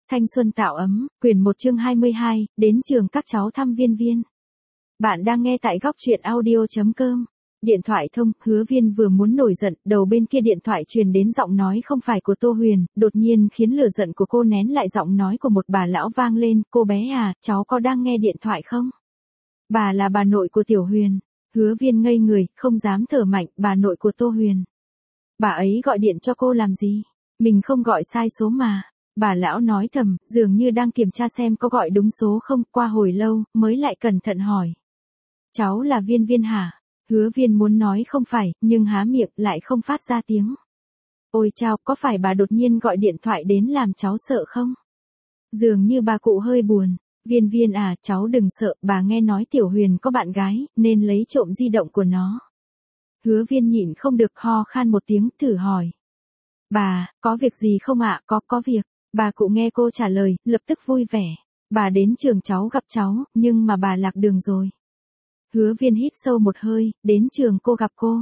Thanh xuân tạo ấm, quyển 1 chương 22, đến trường các cháu thăm Viên Viên. Bạn đang nghe tại góc truyện audio.com. Điện thoại thông, Hứa Viên vừa muốn nổi giận, đầu bên kia điện thoại truyền đến giọng nói không phải của Tô Huyền, đột nhiên khiến lửa giận của cô nén lại giọng nói của một bà lão vang lên, cô bé à, cháu có đang nghe điện thoại không? Bà là bà nội của Tiểu Huyền. Hứa Viên ngây người, không dám thở mạnh, bà nội của Tô Huyền. Bà ấy gọi điện cho cô làm gì? Mình không gọi sai số mà. Bà lão nói thầm, dường như đang kiểm tra xem có gọi đúng số không, qua hồi lâu, mới lại cẩn thận hỏi. Cháu là Viên Viên hả? Hứa Viên muốn nói không phải, nhưng há miệng lại không phát ra tiếng. Ôi chao, có phải bà đột nhiên gọi điện thoại đến làm cháu sợ không? Dường như bà cụ hơi buồn. Viên Viên à, cháu đừng sợ, bà nghe nói Tiểu Huyền có bạn gái, nên lấy trộm di động của nó. Hứa Viên nhịn không được ho khan một tiếng, thử hỏi. Bà, có việc gì không ạ? Có việc. Bà cụ nghe cô trả lời, lập tức vui vẻ. Bà đến trường cháu gặp cháu, nhưng mà bà lạc đường rồi. Hứa Viên hít sâu một hơi, đến trường cô gặp cô.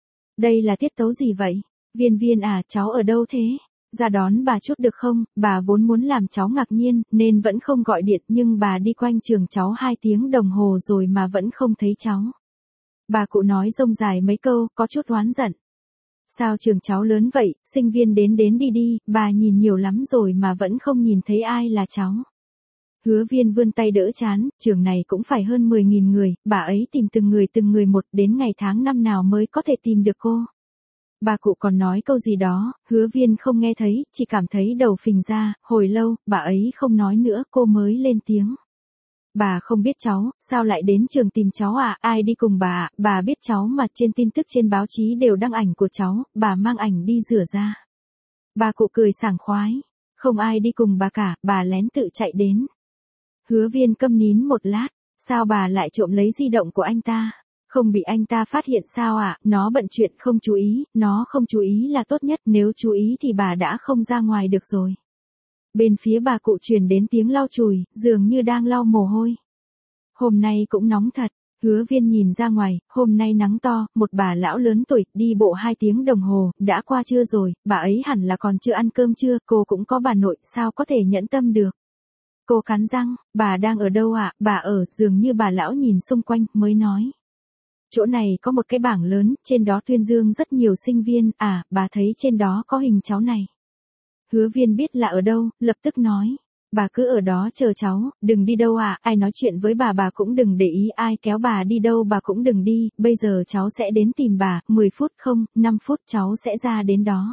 Đây là tiết tấu gì vậy? Viên Viên à, cháu ở đâu thế? Ra đón bà chút được không? Bà vốn muốn làm cháu ngạc nhiên, nên vẫn không gọi điện, nhưng bà đi quanh trường cháu 2 tiếng đồng hồ rồi mà vẫn không thấy cháu. Bà cụ nói rông dài mấy câu, có chút oán giận. Sao trường cháu lớn vậy, sinh viên đến đi, bà nhìn nhiều lắm rồi mà vẫn không nhìn thấy ai là cháu. Hứa Viên vươn tay đỡ chán, trường này cũng phải hơn 10.000 người, bà ấy tìm từng người một, đến ngày tháng năm nào mới có thể tìm được cô. Bà cụ còn nói câu gì đó, Hứa Viên không nghe thấy, chỉ cảm thấy đầu phình ra, hồi lâu, bà ấy không nói nữa, cô mới lên tiếng. Bà không biết cháu, sao lại đến trường tìm cháu à, ai đi cùng bà à, bà biết cháu mà, trên tin tức trên báo chí đều đăng ảnh của cháu, bà mang ảnh đi rửa ra. Bà cụ cười sảng khoái, không ai đi cùng bà cả, bà lén tự chạy đến. Hứa Viên câm nín một lát, sao bà lại trộm lấy di động của anh ta? Không bị anh ta phát hiện sao à, nó bận chuyện không chú ý, nó không chú ý là tốt nhất, nếu chú ý thì bà đã không ra ngoài được rồi. Bên phía bà cụ truyền đến tiếng lau chùi, dường như đang lau mồ hôi. Hôm nay cũng nóng thật, Hứa Viên nhìn ra ngoài, hôm nay nắng to, một bà lão lớn tuổi, đi bộ 2 tiếng đồng hồ, đã qua trưa rồi, bà ấy hẳn là còn chưa ăn cơm trưa, cô cũng có bà nội, sao có thể nhẫn tâm được. Cô cắn răng, bà đang ở đâu ạ, bà ở, dường như bà lão nhìn xung quanh, mới nói. Chỗ này có một cái bảng lớn, trên đó tuyên dương rất nhiều sinh viên, à, bà thấy trên đó có hình cháu này. Hứa Viên biết là ở đâu, lập tức nói. Bà cứ ở đó chờ cháu, đừng đi đâu à, ai nói chuyện với bà cũng đừng để ý, ai kéo bà đi đâu bà cũng đừng đi, bây giờ cháu sẽ đến tìm bà, 10 phút không, 5 phút cháu sẽ ra đến đó.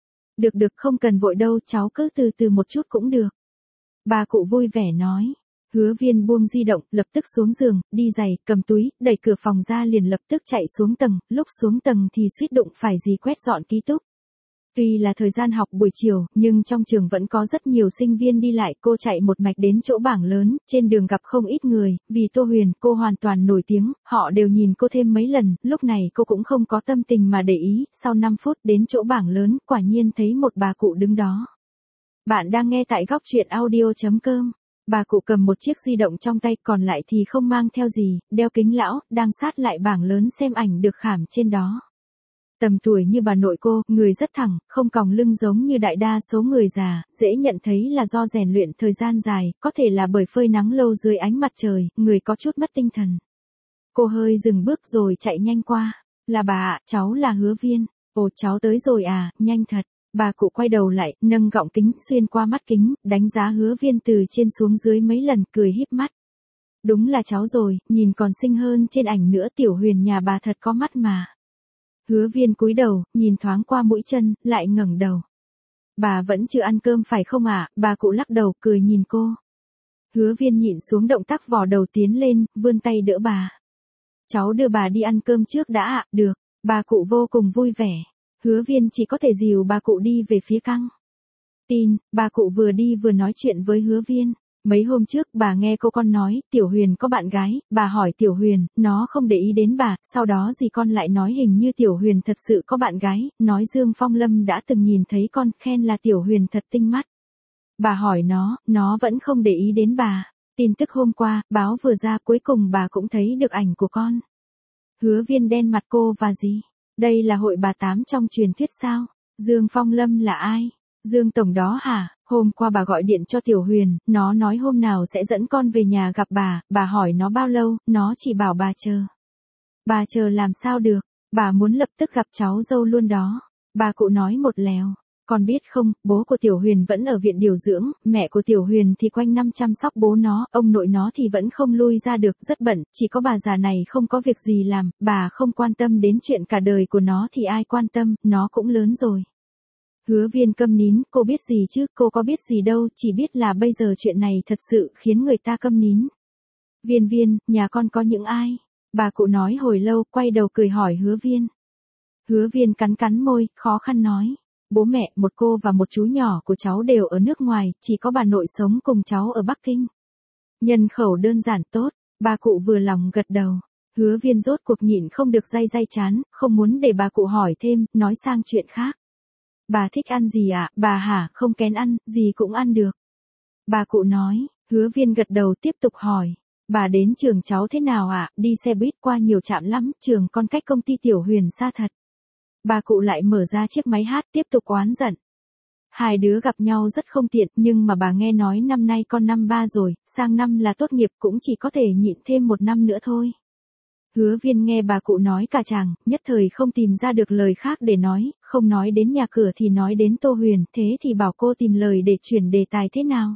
Được không cần vội đâu, cháu cứ từ từ một chút cũng được. Bà cụ vui vẻ nói. Hứa Viên buông di động, lập tức xuống giường, đi giày, cầm túi, đẩy cửa phòng ra liền lập tức chạy xuống tầng, lúc xuống tầng thì suýt đụng phải gì quét dọn ký túc. Tuy là thời gian học buổi chiều, nhưng trong trường vẫn có rất nhiều sinh viên đi lại, cô chạy một mạch đến chỗ bảng lớn, trên đường gặp không ít người, vì Tô Huyền, cô hoàn toàn nổi tiếng, họ đều nhìn cô thêm mấy lần, lúc này cô cũng không có tâm tình mà để ý, sau 5 phút đến chỗ bảng lớn, quả nhiên thấy một bà cụ đứng đó. Bạn đang nghe tại góc truyện audio.com. Bà cụ cầm một chiếc di động trong tay, còn lại thì không mang theo gì, đeo kính lão, đang sát lại bảng lớn xem ảnh được khảm trên đó. Tầm tuổi như bà nội cô, người rất thẳng, không còng lưng giống như đại đa số người già, dễ nhận thấy là do rèn luyện thời gian dài, có thể là bởi phơi nắng lâu dưới ánh mặt trời, người có chút mất tinh thần. Cô hơi dừng bước rồi chạy nhanh qua. Là bà ạ, cháu là Hứa Viên. Ồ, cháu tới rồi à, nhanh thật. Bà cụ quay đầu lại, nâng gọng kính xuyên qua mắt kính, đánh giá Hứa Viên từ trên xuống dưới mấy lần, cười híp mắt. Đúng là cháu rồi, nhìn còn xinh hơn trên ảnh nữa, Tiểu Huyền nhà bà thật có mắt mà. Hứa Viên cúi đầu, nhìn thoáng qua mũi chân, lại ngẩng đầu. Bà vẫn chưa ăn cơm phải không ạ? Bà cụ lắc đầu, cười nhìn cô. Hứa Viên nhịn xuống động tác vò đầu tiến lên, vươn tay đỡ bà. Cháu đưa bà đi ăn cơm trước đã ạ, được. Bà cụ vô cùng vui vẻ. Hứa Viên chỉ có thể dìu bà cụ đi về phía căng tin, bà cụ vừa đi vừa nói chuyện với Hứa Viên. Mấy hôm trước bà nghe cô con nói, Tiểu Huyền có bạn gái, bà hỏi Tiểu Huyền, nó không để ý đến bà, sau đó dì con lại nói hình như Tiểu Huyền thật sự có bạn gái, nói Dương Phong Lâm đã từng nhìn thấy con, khen là Tiểu Huyền thật tinh mắt. Bà hỏi nó vẫn không để ý đến bà. Tin tức hôm qua, báo vừa ra, cuối cùng bà cũng thấy được ảnh của con. Hứa Viên đen mặt cô và gì? Đây là hội bà Tám trong truyền thuyết sao? Dương Phong Lâm là ai? Dương Tổng đó hả, hôm qua bà gọi điện cho Tiểu Huyền, nó nói hôm nào sẽ dẫn con về nhà gặp bà hỏi nó bao lâu, nó chỉ bảo bà chờ. Bà chờ làm sao được, bà muốn lập tức gặp cháu dâu luôn đó. Bà cụ nói một lèo. Con biết không, bố của Tiểu Huyền vẫn ở viện điều dưỡng, mẹ của Tiểu Huyền thì quanh năm chăm sóc bố nó, ông nội nó thì vẫn không lui ra được, rất bận, chỉ có bà già này không có việc gì làm, bà không quan tâm đến chuyện cả đời của nó thì ai quan tâm, nó cũng lớn rồi. Hứa Viên câm nín, cô biết gì chứ, cô có biết gì đâu, chỉ biết là bây giờ chuyện này thật sự khiến người ta câm nín. Viên, nhà con có những ai? Bà cụ nói hồi lâu, quay đầu cười hỏi Hứa Viên. Hứa Viên cắn môi, khó khăn nói. Bố mẹ, một cô và một chú nhỏ của cháu đều ở nước ngoài, chỉ có bà nội sống cùng cháu ở Bắc Kinh. Nhân khẩu đơn giản tốt, bà cụ vừa lòng gật đầu. Hứa Viên rốt cuộc nhịn không được day chán, không muốn để bà cụ hỏi thêm, nói sang chuyện khác. Bà thích ăn gì ạ? Bà hả, không kén ăn, gì cũng ăn được. Bà cụ nói, Hứa Viên gật đầu tiếp tục hỏi. Bà đến trường cháu thế nào ạ? Đi xe buýt qua nhiều trạm lắm, trường con cách công ty Tiểu Huyền xa thật. Bà cụ lại mở ra chiếc máy hát tiếp tục oán giận. Hai đứa gặp nhau rất không tiện, nhưng mà bà nghe nói năm nay con năm 3 rồi, sang năm là tốt nghiệp cũng chỉ có thể nhịn thêm 1 năm nữa thôi. Hứa Viên nghe bà cụ nói cả chàng, nhất thời không tìm ra được lời khác để nói, không nói đến nhà cửa thì nói đến Tô Huyền, thế thì bảo cô tìm lời để chuyển đề tài thế nào.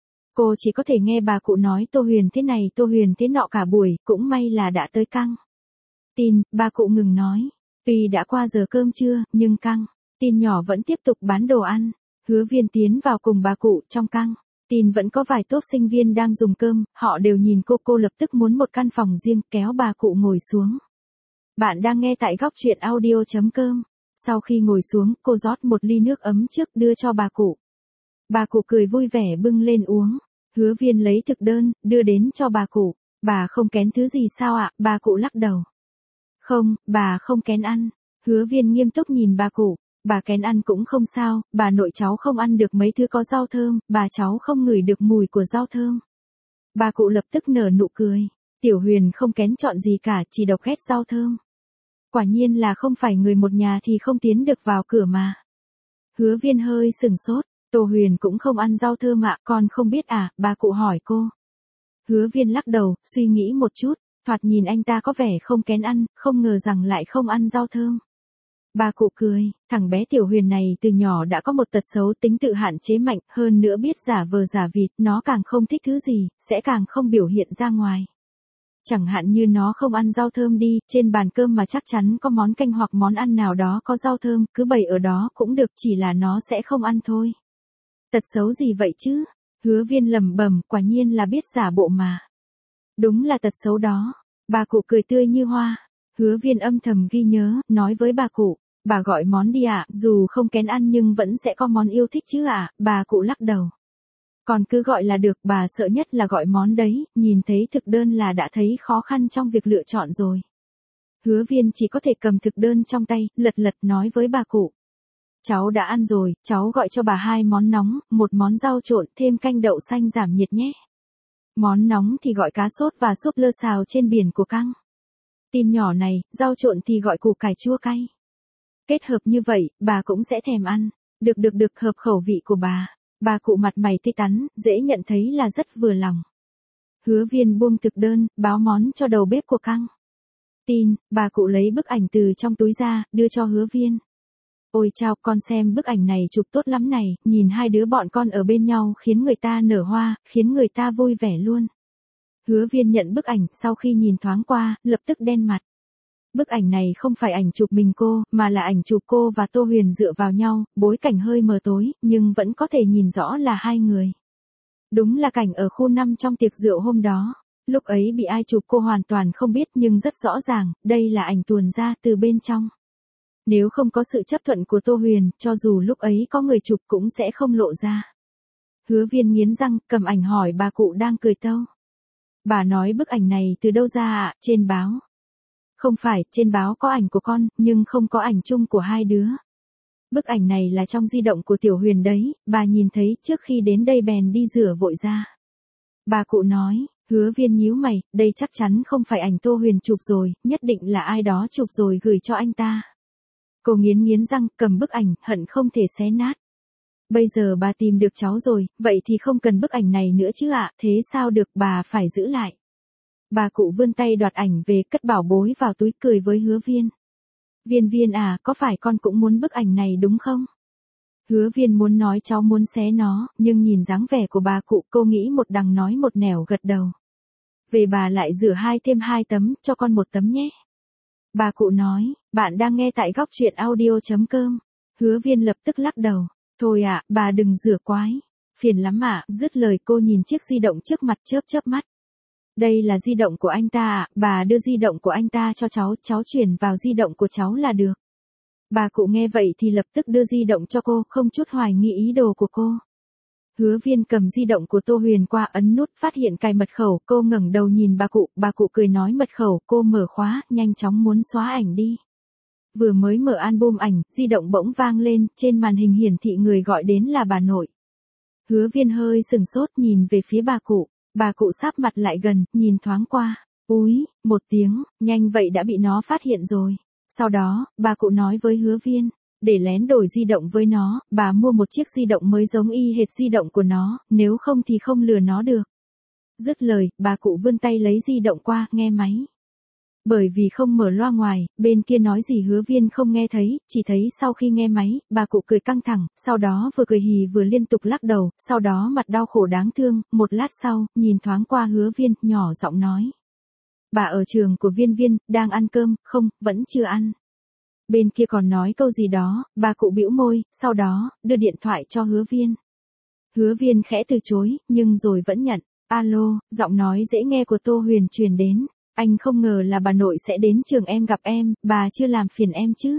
Cô chỉ có thể nghe bà cụ nói Tô Huyền thế này Tô Huyền thế nọ cả buổi, cũng may là đã tới căng. Tin, bà cụ ngừng nói. Tuy đã qua giờ cơm trưa, nhưng căng. Tin nhỏ vẫn tiếp tục bán đồ ăn. Hứa Viên tiến vào cùng bà cụ trong căng. Tin vẫn có vài tốp sinh viên đang dùng cơm, họ đều nhìn cô lập tức muốn một căn phòng riêng, kéo bà cụ ngồi xuống. Bạn đang nghe tại góc truyện audio.com. Sau khi ngồi xuống, cô rót một ly nước ấm trước đưa cho bà cụ. Bà cụ cười vui vẻ bưng lên uống. Hứa Viên lấy thực đơn, đưa đến cho bà cụ. Bà không kén thứ gì sao ạ? Bà cụ lắc đầu. Không, bà không kén ăn. Hứa Viên nghiêm túc nhìn bà cụ. Bà kén ăn cũng không sao, bà nội cháu không ăn được mấy thứ có rau thơm, bà cháu không ngửi được mùi của rau thơm. Bà cụ lập tức nở nụ cười. Tiểu Huyền không kén chọn gì cả, chỉ độc ghét rau thơm. Quả nhiên là không phải người một nhà thì không tiến được vào cửa mà. Hứa Viên hơi sừng sốt. Tô Huyền cũng không ăn rau thơm ạ, con không biết à, bà cụ hỏi cô. Hứa Viên lắc đầu, suy nghĩ một chút, thoạt nhìn anh ta có vẻ không kén ăn, không ngờ rằng lại không ăn rau thơm. Bà cụ cười, thằng bé Tiểu Huyền này từ nhỏ đã có một tật xấu tính tự hạn chế mạnh, hơn nữa biết giả vờ giả vịt, nó càng không thích thứ gì, sẽ càng không biểu hiện ra ngoài. Chẳng hạn như nó không ăn rau thơm đi, trên bàn cơm mà chắc chắn có món canh hoặc món ăn nào đó có rau thơm, cứ bày ở đó cũng được, chỉ là nó sẽ không ăn thôi. Tật xấu gì vậy chứ? Hứa Viên lẩm bẩm, quả nhiên là biết giả bộ mà. Đúng là tật xấu đó. Bà cụ cười tươi như hoa. Hứa Viên âm thầm ghi nhớ, nói với bà cụ. Bà gọi món đi ạ, dù không kén ăn nhưng vẫn sẽ có món yêu thích chứ ạ. Bà cụ lắc đầu. Còn cứ gọi là được, bà sợ nhất là gọi món đấy, nhìn thấy thực đơn là đã thấy khó khăn trong việc lựa chọn rồi. Hứa Viên chỉ có thể cầm thực đơn trong tay, lật nói với bà cụ. Cháu đã ăn rồi, cháu gọi cho bà 2 món nóng, 1 món rau trộn, thêm canh đậu xanh giảm nhiệt nhé. Món nóng thì gọi cá sốt và súp lơ xào trên biển của căng. Tin nhỏ này, rau trộn thì gọi củ cải chua cay. Kết hợp như vậy, bà cũng sẽ thèm ăn. Được, hợp khẩu vị của bà. Bà cụ mặt mày tươi tắn, dễ nhận thấy là rất vừa lòng. Hứa Viên buông thực đơn, báo món cho đầu bếp của căng. Tin, bà cụ lấy bức ảnh từ trong túi ra, đưa cho Hứa Viên. Ôi chao, con xem bức ảnh này chụp tốt lắm này, nhìn hai đứa bọn con ở bên nhau khiến người ta nở hoa, khiến người ta vui vẻ luôn. Hứa Viên nhận bức ảnh, sau khi nhìn thoáng qua, lập tức đen mặt. Bức ảnh này không phải ảnh chụp mình cô, mà là ảnh chụp cô và Tô Huyền dựa vào nhau, bối cảnh hơi mờ tối, nhưng vẫn có thể nhìn rõ là hai người. Đúng là cảnh ở khu 5 trong tiệc rượu hôm đó. Lúc ấy bị ai chụp cô hoàn toàn không biết nhưng rất rõ ràng, đây là ảnh tuồn ra từ bên trong. Nếu không có sự chấp thuận của Tô Huyền, cho dù lúc ấy có người chụp cũng sẽ không lộ ra. Hứa Viên nghiến răng, cầm ảnh hỏi bà cụ đang cười tâu. Bà nói bức ảnh này từ đâu ra ạ, trên báo. Không phải, trên báo có ảnh của con, nhưng không có ảnh chung của hai đứa. Bức ảnh này là trong di động của Tiểu Huyền đấy, bà nhìn thấy trước khi đến đây bèn đi rửa vội ra. Bà cụ nói, Hứa Viên nhíu mày, đây chắc chắn không phải ảnh Tô Huyền chụp rồi, nhất định là ai đó chụp rồi gửi cho anh ta. Cô nghiến răng, cầm bức ảnh, hận không thể xé nát. Bây giờ bà tìm được cháu rồi, vậy thì không cần bức ảnh này nữa chứ ạ, thế sao được, bà phải giữ lại. Bà cụ vươn tay đoạt ảnh về, cất bảo bối vào túi, cười với Hứa Viên. Viên Viên à, có phải con cũng muốn bức ảnh này đúng không? Hứa Viên muốn nói cháu muốn xé nó, nhưng nhìn dáng vẻ của bà cụ, cô nghĩ một đằng nói một nẻo, gật đầu. Về bà lại rửa thêm 2 tấm, cho con 1 tấm nhé. Bà cụ nói, bạn đang nghe tại góc truyện audio.com. Hứa Viên lập tức lắc đầu. Thôi ạ, bà đừng rửa quái. Phiền lắm ạ, dứt lời cô nhìn chiếc di động trước mặt, chớp mắt. Đây là di động của anh ta ạ, bà đưa di động của anh ta cho cháu chuyển vào di động của cháu là được. Bà cụ nghe vậy thì lập tức đưa di động cho cô, không chút hoài nghi ý đồ của cô. Hứa Viên cầm di động của Tô Huyền qua, ấn nút, phát hiện cài mật khẩu, cô ngẩng đầu nhìn bà cụ cười nói mật khẩu, cô mở khóa, nhanh chóng muốn xóa ảnh đi. Vừa mới mở album ảnh, di động bỗng vang lên, trên màn hình hiển thị người gọi đến là bà nội. Hứa Viên hơi sừng sốt nhìn về phía bà cụ sáp mặt lại gần, nhìn thoáng qua. Úi, một tiếng, nhanh vậy đã bị nó phát hiện rồi. Sau đó, bà cụ nói với Hứa Viên, để lén đổi di động với nó, bà mua một chiếc di động mới giống y hệt di động của nó, nếu không thì không lừa nó được. Dứt lời, bà cụ vươn tay lấy di động qua, nghe máy. Bởi vì không mở loa ngoài, bên kia nói gì Hứa Viên không nghe thấy, chỉ thấy sau khi nghe máy, bà cụ cười căng thẳng, sau đó vừa cười hì vừa liên tục lắc đầu, sau đó mặt đau khổ đáng thương, một lát sau, nhìn thoáng qua Hứa Viên, nhỏ giọng nói. Bà ở trường của Viên Viên, đang ăn cơm, không, vẫn chưa ăn. Bên kia còn nói câu gì đó, bà cụ bĩu môi, sau đó, đưa điện thoại cho Hứa Viên. Hứa Viên khẽ từ chối, nhưng rồi vẫn nhận. Alo, giọng nói dễ nghe của Tô Huyền truyền đến. Anh không ngờ là bà nội sẽ đến trường em gặp em, bà chưa làm phiền em chứ?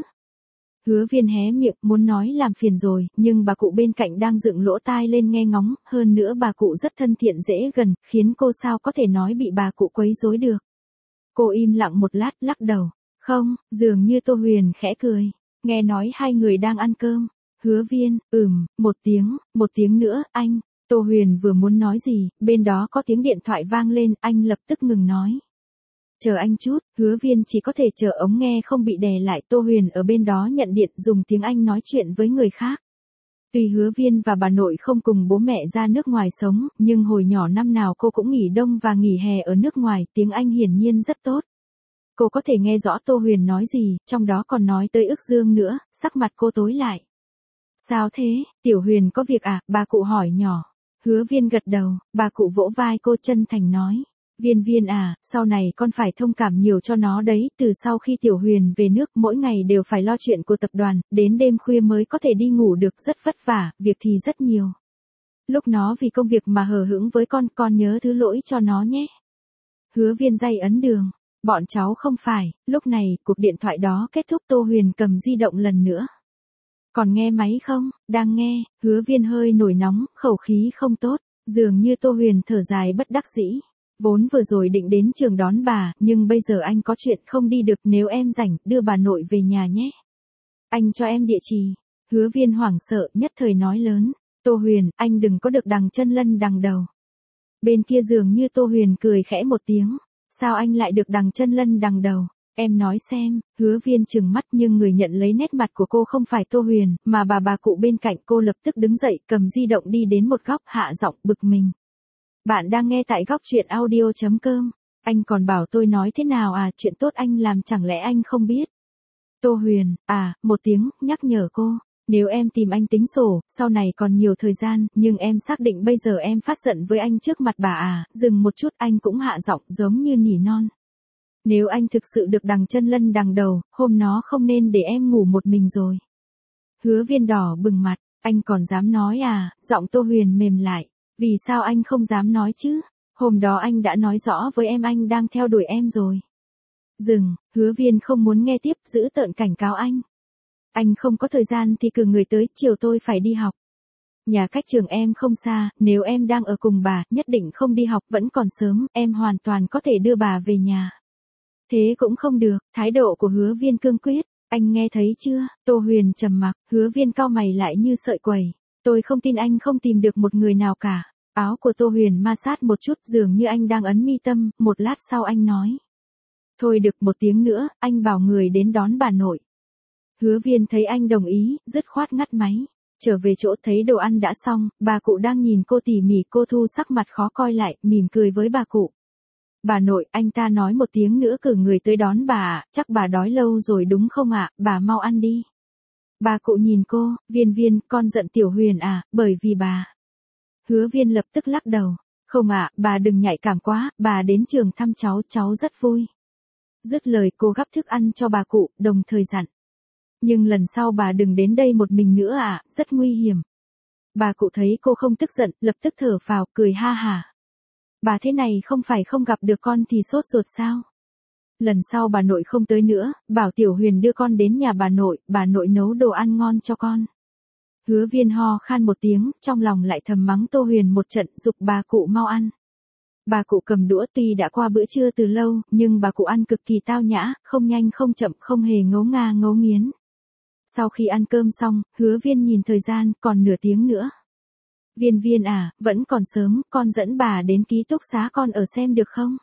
Hứa Viên hé miệng, muốn nói làm phiền rồi, nhưng bà cụ bên cạnh đang dựng lỗ tai lên nghe ngóng, hơn nữa bà cụ rất thân thiện dễ gần, khiến cô sao có thể nói bị bà cụ quấy rối được. Cô im lặng một lát, lắc đầu. Không, dường như Tô Huyền khẽ cười. Nghe nói hai người đang ăn cơm. Hứa Viên, một tiếng nữa, anh. Tô Huyền vừa muốn nói gì, bên đó có tiếng điện thoại vang lên, anh lập tức ngừng nói. Chờ anh chút, Hứa Viên chỉ có thể chờ ống nghe không bị đè lại. Tô Huyền ở bên đó nhận điện, dùng tiếng Anh nói chuyện với người khác. Tuy Hứa Viên và bà nội không cùng bố mẹ ra nước ngoài sống, nhưng hồi nhỏ năm nào cô cũng nghỉ đông và nghỉ hè ở nước ngoài, tiếng Anh hiển nhiên rất tốt. Cô có thể nghe rõ Tô Huyền nói gì, trong đó còn nói tới Ước Dương nữa, sắc mặt cô tối lại. Sao thế, Tiểu Huyền có việc à, bà cụ hỏi nhỏ. Hứa Viên gật đầu, bà cụ vỗ vai cô chân thành nói. Viên Viên à, sau này con phải thông cảm nhiều cho nó đấy, từ sau khi Tiểu Huyền về nước mỗi ngày đều phải lo chuyện của tập đoàn, đến đêm khuya mới có thể đi ngủ được, rất vất vả, việc thì rất nhiều. Lúc nó vì công việc mà hờ hững với con nhớ thứ lỗi cho nó nhé. Hứa Viên day ấn đường. Bọn cháu không phải, lúc này, cuộc điện thoại đó kết thúc. Tô Huyền cầm di động lần nữa. Còn nghe máy không? Đang nghe. Hứa Viên hơi nổi nóng, khẩu khí không tốt, dường như Tô Huyền thở dài bất đắc dĩ. Vốn vừa rồi định đến trường đón bà, nhưng bây giờ anh có chuyện không đi được, nếu em rảnh, đưa bà nội về nhà nhé. Anh cho em địa chỉ. Hứa Viên hoảng sợ, nhất thời nói lớn. Tô Huyền, anh đừng có được đằng chân lân đằng đầu. Bên kia dường như Tô Huyền cười khẽ một tiếng. Sao anh lại được đằng chân lân đằng đầu? Em nói xem. Hứa Viên trừng mắt, nhưng người nhận lấy nét mặt của cô không phải Tô Huyền, mà bà cụ bên cạnh. Cô lập tức đứng dậy, cầm di động đi đến một góc, hạ giọng bực mình. Bạn đang nghe tại góc truyện audio.com. Anh còn bảo tôi nói thế nào à, chuyện tốt anh làm chẳng lẽ anh không biết? Tô Huyền, một tiếng, nhắc nhở cô. Nếu em tìm anh tính sổ, sau này còn nhiều thời gian, nhưng em xác định bây giờ em phát giận với anh trước mặt bà à, dừng một chút, anh cũng hạ giọng giống như nỉ non. Nếu anh thực sự được đằng chân lân đằng đầu, hôm nó không nên để em ngủ một mình rồi. Hứa Viên đỏ bừng mặt, anh còn dám nói à, giọng Tô Huyền mềm lại. Vì sao anh không dám nói chứ? Hôm đó anh đã nói rõ với em anh đang theo đuổi em rồi. Dừng, Hứa Viên không muốn nghe tiếp, giữ tợn cảnh cáo anh. Anh không có thời gian thì cử người tới, chiều tôi phải đi học. Nhà cách trường em không xa, nếu em đang ở cùng bà, nhất định không đi học, vẫn còn sớm, em hoàn toàn có thể đưa bà về nhà. Thế cũng không được, thái độ của Hứa Viên cương quyết, anh nghe thấy chưa? Tô Huyền trầm mặc, Hứa Viên cau mày lại như sợi quẩy. Tôi không tin anh không tìm được một người nào cả. Áo của Tô Huyền ma sát một chút, dường như anh đang ấn mi tâm, một lát sau anh nói. Thôi được, một tiếng nữa, anh bảo người đến đón bà nội. Hứa Viên thấy anh đồng ý, dứt khoát ngắt máy. Trở về chỗ thấy đồ ăn đã xong, bà cụ đang nhìn cô tỉ mỉ, cô Thu sắc mặt khó coi lại, mỉm cười với bà cụ. Bà nội, anh ta nói một tiếng nữa cử người tới đón bà ạ, chắc bà đói lâu rồi đúng không ạ, bà mau ăn đi. Bà cụ nhìn cô, Viên, con giận Tiểu Huyền à, bởi vì bà. Hứa Viên lập tức lắc đầu. Không ạ, bà đừng nhạy cảm quá, bà đến trường thăm cháu rất vui. Dứt lời cô gắp thức ăn cho bà cụ, đồng thời dặn. Nhưng lần sau bà đừng đến đây một mình nữa ạ, rất nguy hiểm. Bà cụ thấy cô không tức giận, lập tức thở phào, cười ha hả. Bà thế này không phải không gặp được con thì sốt ruột sao? Lần sau bà nội không tới nữa, bảo Tiểu Huyền đưa con đến nhà bà nội nấu đồ ăn ngon cho con. Hứa Viên ho khan một tiếng, trong lòng lại thầm mắng Tô Huyền một trận, giục bà cụ mau ăn. Bà cụ cầm đũa, tuy đã qua bữa trưa từ lâu, nhưng bà cụ ăn cực kỳ tao nhã, không nhanh không chậm, không hề ngấu nga ngấu nghiến. Sau khi ăn cơm xong, Hứa Viên nhìn thời gian, còn nửa tiếng nữa. Viên à, vẫn còn sớm, con dẫn bà đến ký túc xá con ở xem được không?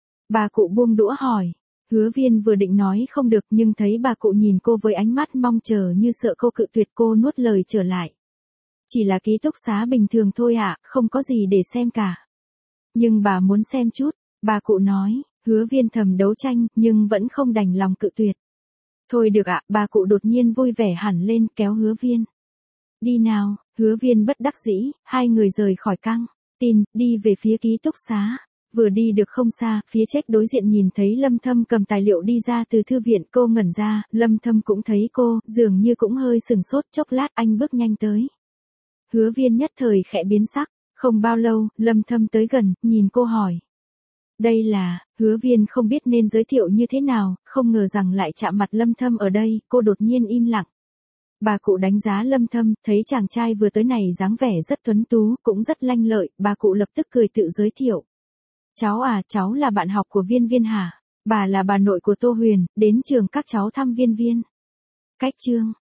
Bà cụ buông đũa hỏi. Hứa Viên vừa định nói không được nhưng thấy bà cụ nhìn cô với ánh mắt mong chờ như sợ cô cự tuyệt, cô nuốt lời trở lại. Chỉ là ký túc xá bình thường thôi ạ, không có gì để xem cả. Nhưng bà muốn xem chút, bà cụ nói. Hứa Viên thầm đấu tranh nhưng vẫn không đành lòng cự tuyệt. Thôi được ạ, bà cụ đột nhiên vui vẻ hẳn lên, kéo Hứa Viên. Đi nào, Hứa Viên bất đắc dĩ, hai người rời khỏi căng tin, đi về phía ký túc xá. Vừa đi được không xa, phía check đối diện nhìn thấy Lâm Thâm cầm tài liệu đi ra từ thư viện, cô ngẩn ra, Lâm Thâm cũng thấy cô, dường như cũng hơi sừng sốt, chốc lát anh bước nhanh tới. Hứa Viên nhất thời khẽ biến sắc, không bao lâu, Lâm Thâm tới gần, nhìn cô hỏi. Đây là, Hứa Viên không biết nên giới thiệu như thế nào, không ngờ rằng lại chạm mặt Lâm Thâm ở đây, cô đột nhiên im lặng. Bà cụ đánh giá Lâm Thâm, thấy chàng trai vừa tới này dáng vẻ rất tuấn tú, cũng rất lanh lợi, bà cụ lập tức cười tự giới thiệu. Cháu à, cháu là bạn học của Viên hả? Bà là bà nội của Tô Huyền, đến trường các cháu thăm Viên. Cách chương